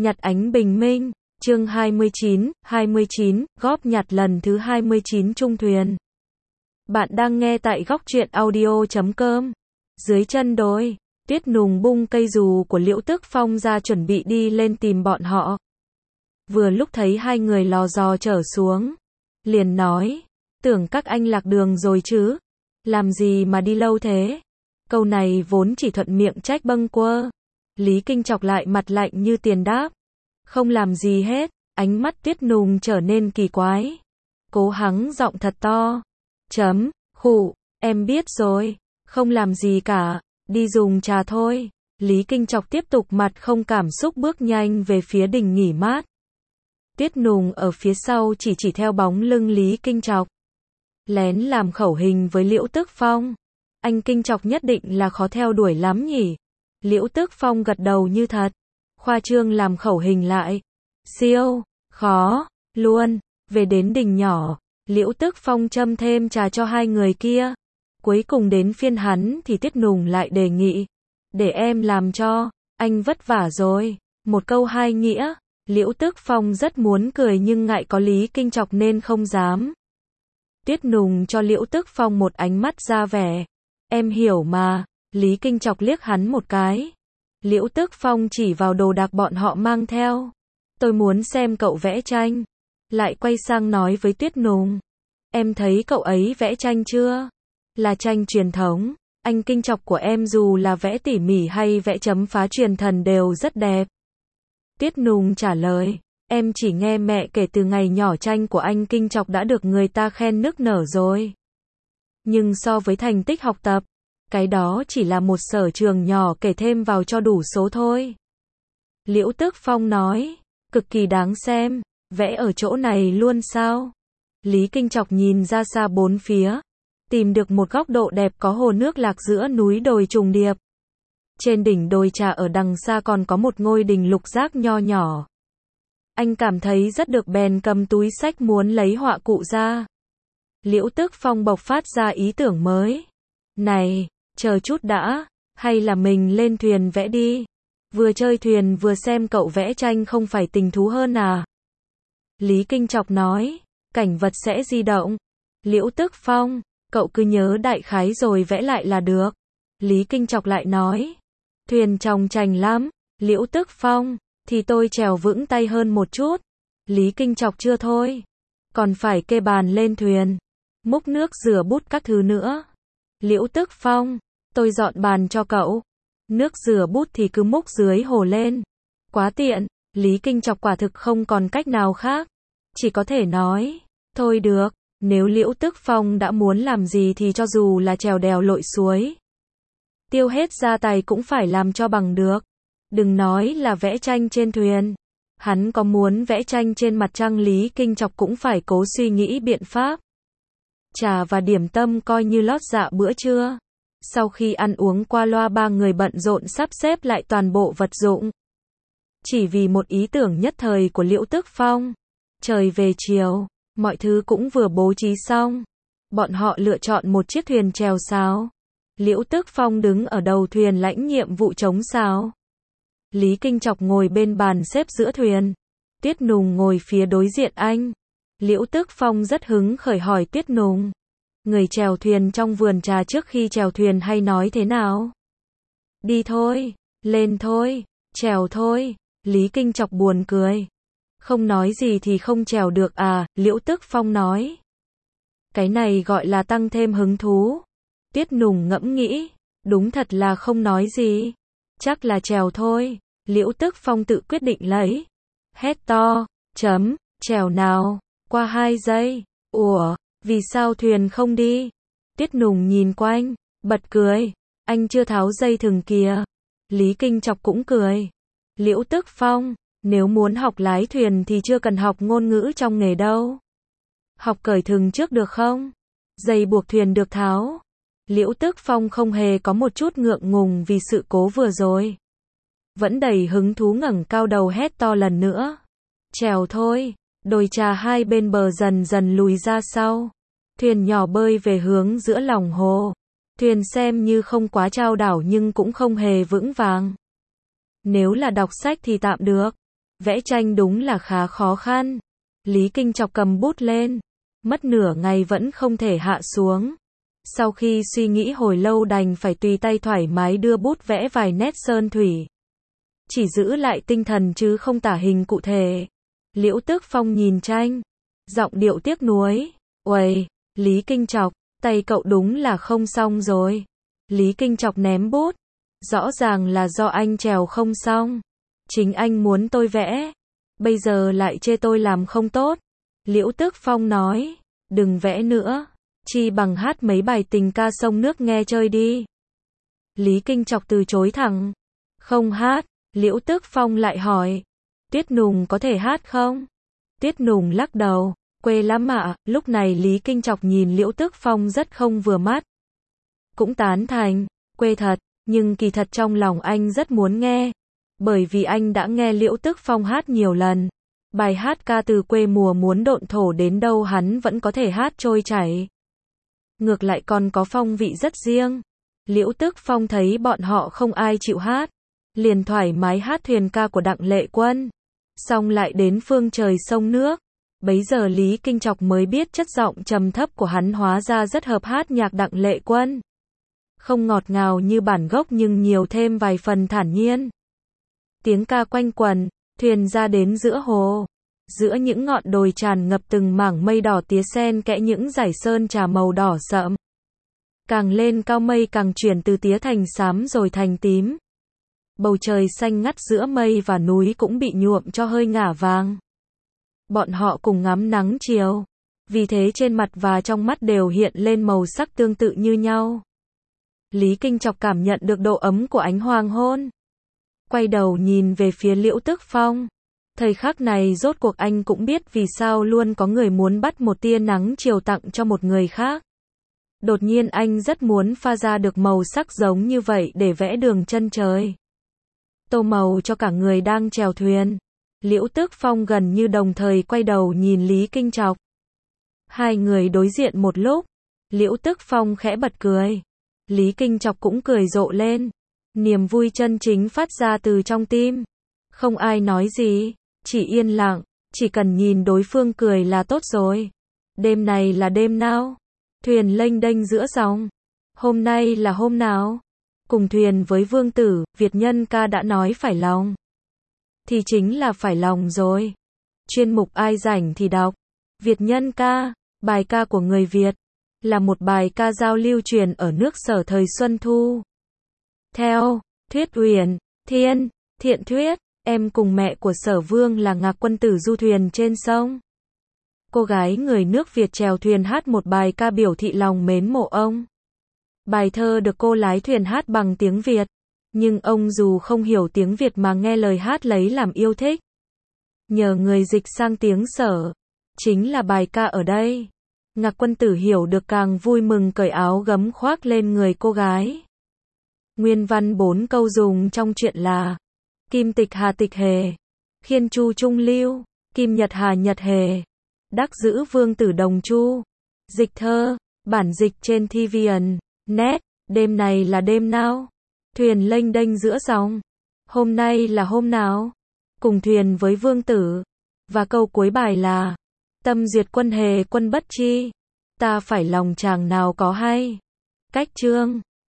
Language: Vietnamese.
Nhặt ánh bình minh, chương 29, góp nhặt lần thứ 29 chung thuyền. Bạn đang nghe tại góc truyện audio.com. Dưới chân đồi, Tuyết Nùng bung cây dù của Liễu Tước Phong ra chuẩn bị đi lên tìm bọn họ. Vừa lúc thấy hai người lò dò trở xuống, liền nói, tưởng các anh lạc đường rồi chứ, làm gì mà đi lâu thế? Câu này vốn chỉ thuận miệng trách bâng quơ. Lý Kinh chọc lại mặt lạnh như tiền đáp. Không làm gì hết, ánh mắt Tuyết Nùng trở nên kỳ quái. Cố hắng giọng thật to. Khụ, em biết rồi, không làm gì cả, đi dùng trà thôi. Lý Kinh chọc tiếp tục mặt không cảm xúc bước nhanh về phía đình nghỉ mát. Tuyết Nùng ở phía sau chỉ theo bóng lưng Lý Kinh chọc. Lén làm khẩu hình với Liễu Tước Phong. Anh Kinh chọc nhất định là khó theo đuổi lắm nhỉ. Liễu Tước Phong gật đầu như thật. Khoa trương làm khẩu hình lại. Siêu, khó, luôn. Về đến đình nhỏ, Liễu Tước Phong châm thêm trà cho hai người kia. Cuối cùng đến phiên hắn thì Tuyết Nùng lại đề nghị. Để em làm cho, anh vất vả rồi. Một câu hai nghĩa. Liễu Tước Phong rất muốn cười nhưng ngại có Lý Kinh chọc nên không dám. Tuyết Nùng cho Liễu Tước Phong một ánh mắt ra vẻ. Em hiểu mà. Lý Kinh chọc liếc hắn một cái. Liễu Tước Phong chỉ vào đồ đạc bọn họ mang theo. Tôi muốn xem cậu vẽ tranh. Lại quay sang nói với Tuyết Nùng. Em thấy cậu ấy vẽ tranh chưa? Là tranh truyền thống. Anh Kinh chọc của em dù là vẽ tỉ mỉ hay vẽ chấm phá truyền thần đều rất đẹp. Tuyết Nùng trả lời. Em chỉ nghe mẹ kể từ ngày nhỏ tranh của anh Kinh chọc đã được người ta khen nức nở rồi. Nhưng so với thành tích học tập, cái đó chỉ là một sở trường nhỏ kể thêm vào cho đủ số thôi. Liễu Tước Phong nói, cực kỳ đáng xem, vẽ ở chỗ này luôn sao? Lý Kinh chọc nhìn ra xa bốn phía, tìm được một góc độ đẹp có hồ nước lạc giữa núi đồi trùng điệp. Trên đỉnh đồi trà ở đằng xa còn có một ngôi đình lục giác nho nhỏ. Anh cảm thấy rất được bèn cầm túi sách muốn lấy họa cụ ra. Liễu Tước Phong bộc phát ra ý tưởng mới. Này, chờ chút đã, hay là mình lên thuyền vẽ đi. Vừa chơi thuyền vừa xem cậu vẽ tranh không phải tình thú hơn à? Lý Kinh chọc nói, cảnh vật sẽ di động. Liễu Tước Phong, cậu cứ nhớ đại khái rồi vẽ lại là được. Lý Kinh chọc lại nói, thuyền tròng trành lắm. Liễu Tước Phong, thì tôi trèo vững tay hơn một chút. Lý Kinh chọc chưa thôi. Còn phải kê bàn lên thuyền. Múc nước rửa bút các thứ nữa. Liễu Tước Phong, tôi dọn bàn cho cậu. Nước rửa bút thì cứ múc dưới hồ lên. Quá tiện. Lý Kinh chọc quả thực không còn cách nào khác. Chỉ có thể nói, thôi được, nếu Liễu Tước Phong đã muốn làm gì thì cho dù là trèo đèo lội suối. Tiêu hết gia tài cũng phải làm cho bằng được. Đừng nói là vẽ tranh trên thuyền. Hắn có muốn vẽ tranh trên mặt trăng Lý Kinh chọc cũng phải cố suy nghĩ biện pháp. Trà và điểm tâm coi như lót dạ bữa trưa. Sau khi ăn uống qua loa ba người bận rộn sắp xếp lại toàn bộ vật dụng. Chỉ vì một ý tưởng nhất thời của Liễu Tước Phong. Trời về chiều, mọi thứ cũng vừa bố trí xong. Bọn họ lựa chọn một chiếc thuyền chèo sáo. Liễu Tước Phong đứng ở đầu thuyền lãnh nhiệm vụ chống sáo. Lý Kinh chọc ngồi bên bàn xếp giữa thuyền. Tuyết Nùng ngồi phía đối diện anh. Liễu Tước Phong rất hứng khởi hỏi Tuyết Nùng. Người chèo thuyền trong vườn trà trước khi chèo thuyền hay nói thế nào? Đi thôi, lên thôi, chèo thôi. Lý Kinh chọc buồn cười. Không nói gì thì không chèo được à, Liễu Tước Phong nói. Cái này gọi là tăng thêm hứng thú. Tuyết Nùng ngẫm nghĩ. Đúng thật là không nói gì. Chắc là chèo thôi. Liễu Tước Phong tự quyết định lấy. Hét to, chèo nào. Qua 2 giây. Ủa, vì sao thuyền không đi? Tuyết Nùng nhìn quanh, bật cười. Anh chưa tháo dây thừng kìa. Lý Kinh chọc cũng cười. Liễu Tước Phong, nếu muốn học lái thuyền thì chưa cần học ngôn ngữ trong nghề đâu. Học cởi thừng trước được không? Dây buộc thuyền được tháo. Liễu Tước Phong không hề có một chút ngượng ngùng vì sự cố vừa rồi. Vẫn đầy hứng thú ngẩng cao đầu hét to lần nữa. Chèo thôi. Đồi trà hai bên bờ dần dần lùi ra sau. Thuyền nhỏ bơi về hướng giữa lòng hồ. Thuyền xem như không quá chao đảo nhưng cũng không hề vững vàng. Nếu là đọc sách thì tạm được. Vẽ tranh đúng là khá khó khăn. Lý Kinh Chọc cầm bút lên, mất nửa ngày vẫn không thể hạ xuống. Sau khi suy nghĩ hồi lâu đành phải tùy tay thoải mái đưa bút vẽ vài nét sơn thủy. Chỉ giữ lại tinh thần chứ không tả hình cụ thể. Liễu Tước Phong nhìn tranh, giọng điệu tiếc nuối. Uầy, Lý Kinh Chọc, tay cậu đúng là không xong rồi. Lý Kinh Chọc ném bút. Rõ ràng là do anh trèo không xong. Chính anh muốn tôi vẽ. Bây giờ lại chê tôi làm không tốt. Liễu Tước Phong nói, đừng vẽ nữa. Chi bằng hát mấy bài tình ca sông nước nghe chơi đi. Lý Kinh Chọc từ chối thẳng. Không hát. Liễu Tước Phong lại hỏi, Tuyết Nùng có thể hát không? Tuyết Nùng lắc đầu, quê lắm ạ. Lúc này Lý Kinh Chọc nhìn Liễu Tước Phong rất không vừa mắt. Cũng tán thành, quê thật, nhưng kỳ thật trong lòng anh rất muốn nghe. Bởi vì anh đã nghe Liễu Tước Phong hát nhiều lần. Bài hát ca từ quê mùa muốn độn thổ đến đâu hắn vẫn có thể hát trôi chảy. Ngược lại còn có phong vị rất riêng. Liễu Tước Phong thấy bọn họ không ai chịu hát, liền thoải mái hát thuyền ca của Đặng Lệ Quân. Xong lại đến phương trời sông nước. Bấy giờ Lý Kinh Chọc mới biết chất giọng trầm thấp của hắn hóa ra rất hợp hát nhạc Đặng Lệ Quân. Không ngọt ngào như bản gốc nhưng nhiều thêm vài phần thản nhiên. Tiếng ca quanh quẩn, thuyền ra đến giữa hồ. Giữa những ngọn đồi tràn ngập từng mảng mây đỏ tía xen kẽ những dải sơn trà màu đỏ sậm. Càng lên cao mây càng chuyển từ tía thành xám rồi thành tím. Bầu trời xanh ngắt giữa mây và núi cũng bị nhuộm cho hơi ngả vàng. Bọn họ cùng ngắm nắng chiều. Vì thế trên mặt và trong mắt đều hiện lên màu sắc tương tự như nhau. Lý Kinh Chọc cảm nhận được độ ấm của ánh hoàng hôn. Quay đầu nhìn về phía Liễu Tước Phong. Thời khắc này rốt cuộc anh cũng biết vì sao luôn có người muốn bắt một tia nắng chiều tặng cho một người khác. Đột nhiên anh rất muốn pha ra được màu sắc giống như vậy để vẽ đường chân trời. Tô màu cho cả người đang chèo thuyền. Liễu Tước Phong gần như đồng thời quay đầu nhìn Lý Kinh Chọc. Hai người đối diện một lúc. Liễu Tước Phong khẽ bật cười. Lý Kinh Chọc cũng cười rộ lên. Niềm vui chân chính phát ra từ trong tim. Không ai nói gì, chỉ yên lặng, chỉ cần nhìn đối phương cười là tốt rồi. Đêm này là đêm nào? Thuyền lênh đênh giữa dòng. Hôm nay là hôm nào? Cùng thuyền với vương tử, Việt Nhân ca đã nói phải lòng. Thì chính là phải lòng rồi. Chuyên mục ai rảnh thì đọc. Việt Nhân ca, bài ca của người Việt, là một bài ca dao lưu truyền ở nước Sở thời Xuân Thu. Theo Thuyết Uyển, Thiên, Thiện Thuyết, em cùng mẹ của Sở Vương là Ngạc Quân Tử du thuyền trên sông. Cô gái người nước Việt chèo thuyền hát một bài ca biểu thị lòng mến mộ ông. Bài thơ được cô lái thuyền hát bằng tiếng Việt, nhưng ông dù không hiểu tiếng Việt mà nghe lời hát lấy làm yêu thích. Nhờ người dịch sang tiếng Sở, chính là bài ca ở đây. Ngạc Quân Tử hiểu được càng vui mừng cởi áo gấm khoác lên người cô gái. Nguyên văn 4 câu dùng trong truyện là: Kim tịch hà tịch hề, khiên chu trung lưu, kim nhật hà nhật hề, đắc giữ vương tử đồng chu. Dịch thơ, bản dịch trên TVN, net, đêm này là đêm nào? Thuyền lênh đênh giữa dòng. Hôm nay là hôm nào? Cùng thuyền với vương tử. Và câu cuối bài là: Tâm duyệt quân hề quân bất chi, ta phải lòng chàng nào có hay. Cách chương